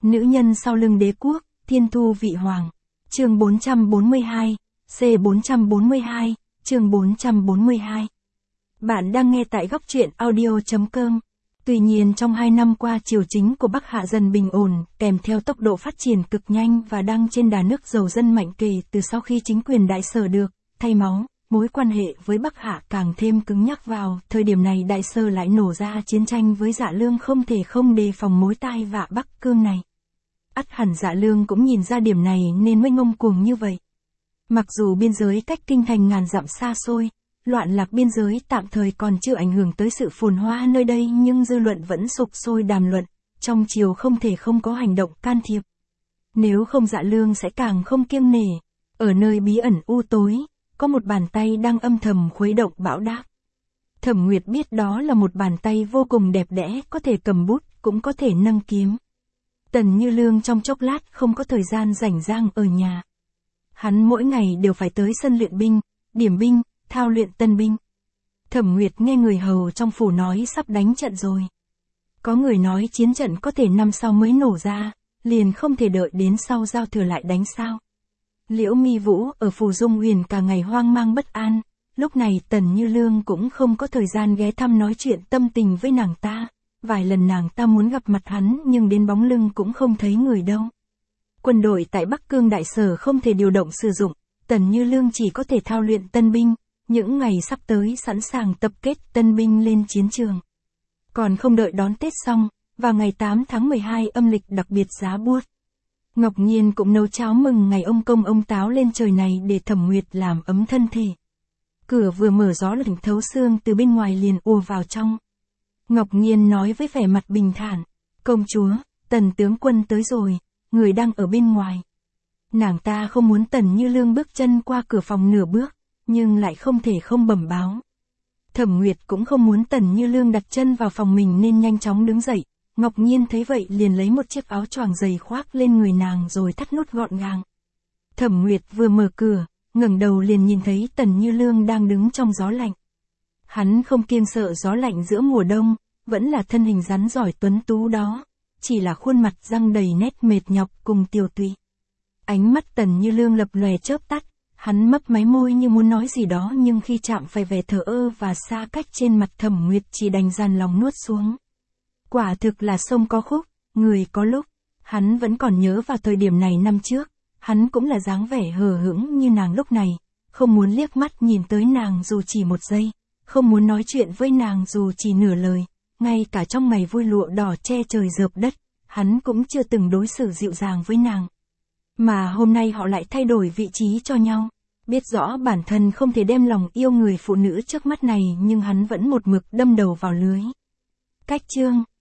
Nữ nhân sau lưng đế quốc, thiên thu vị hoàng. Chương 442, C442, chương 442. Bạn đang nghe tại góc truyện audio.com. Tuy nhiên trong 2 năm qua triều chính của Bắc Hạ dần bình ổn, kèm theo tốc độ phát triển cực nhanh và đang trên đà nước giàu dân mạnh kể từ sau khi chính quyền Đại Sở được thay máu, mối quan hệ với Bắc Hạ càng thêm cứng nhắc vào. Thời điểm này Đại Sở lại nổ ra chiến tranh với Dạ Lương, không thể không đề phòng mối tai vạ Bắc Cương này. Ắt hẳn Dạ Lương cũng nhìn ra điểm này nên mới ngông cuồng như vậy. Mặc dù biên giới cách kinh thành ngàn dặm xa xôi, loạn lạc biên giới tạm thời còn chưa ảnh hưởng tới sự phồn hoa nơi đây, nhưng dư luận vẫn sục sôi đàm luận, trong triều không thể không có hành động can thiệp. Nếu không Dạ Lương sẽ càng không kiêng nể. Ở nơi bí ẩn u tối, có một bàn tay đang âm thầm khuấy động bão đáp. Thẩm Nguyệt biết đó là một bàn tay vô cùng đẹp đẽ, có thể cầm bút, cũng có thể nâng kiếm. Tần Như Lương trong chốc lát không có thời gian rảnh rang ở nhà. Hắn mỗi ngày đều phải tới sân luyện binh, điểm binh, thao luyện tân binh. Thẩm Nguyệt nghe người hầu trong phủ nói sắp đánh trận rồi. Có người nói chiến trận có thể năm sau mới nổ ra, liền không thể đợi đến sau giao thừa lại đánh sao. Liễu Mi Vũ ở phủ Dung Huyền cả ngày hoang mang bất an, lúc này Tần Như Lương cũng không có thời gian ghé thăm nói chuyện tâm tình với nàng ta. Vài lần nàng ta muốn gặp mặt hắn nhưng đến bóng lưng cũng không thấy người đâu. Quân đội tại Bắc Cương Đại Sở không thể điều động sử dụng, Tần Như Lương chỉ có thể thao luyện tân binh, những ngày sắp tới sẵn sàng tập kết tân binh lên chiến trường. Còn không đợi đón Tết xong, vào ngày 8 tháng 12 âm lịch đặc biệt giá buốt. Ngọc Nhiên cũng nấu cháo mừng ngày ông Công ông Táo lên trời này để Thẩm Nguyệt làm ấm thân thể. Cửa vừa mở gió lạnh thấu xương từ bên ngoài liền ùa vào trong. Ngọc Nhiên nói với vẻ mặt bình thản, công chúa, Tần tướng quân tới rồi, người đang ở bên ngoài. Nàng ta không muốn Tần Như Lương bước chân qua cửa phòng nửa bước, nhưng lại không thể không bẩm báo. Thẩm Nguyệt cũng không muốn Tần Như Lương đặt chân vào phòng mình nên nhanh chóng đứng dậy. Ngọc Nhiên thấy vậy liền lấy một chiếc áo choàng dày khoác lên người nàng rồi thắt nút gọn gàng. Thẩm Nguyệt vừa mở cửa, ngẩng đầu liền nhìn thấy Tần Như Lương đang đứng trong gió lạnh. Hắn không kiêng sợ gió lạnh giữa mùa đông, vẫn là thân hình rắn giỏi tuấn tú đó, chỉ là khuôn mặt răng đầy nét mệt nhọc cùng tiều tụy. Ánh mắt Tần Như Lương lập lòe chớp tắt, hắn mấp máy môi như muốn nói gì đó nhưng khi chạm phải vẻ thờ ơ và xa cách trên mặt Thẩm Nguyệt chỉ đành dằn lòng nuốt xuống. Quả thực là sông có khúc, người có lúc. Hắn vẫn còn nhớ vào thời điểm này năm trước, hắn cũng là dáng vẻ hờ hững như nàng lúc này, không muốn liếc mắt nhìn tới nàng dù chỉ một giây, không muốn nói chuyện với nàng dù chỉ nửa lời, ngay cả trong ngày vui lụa đỏ che trời rợp đất, hắn cũng chưa từng đối xử dịu dàng với nàng. Mà hôm nay họ lại thay đổi vị trí cho nhau, biết rõ bản thân không thể đem lòng yêu người phụ nữ trước mắt này nhưng hắn vẫn một mực đâm đầu vào lưới. Cách chương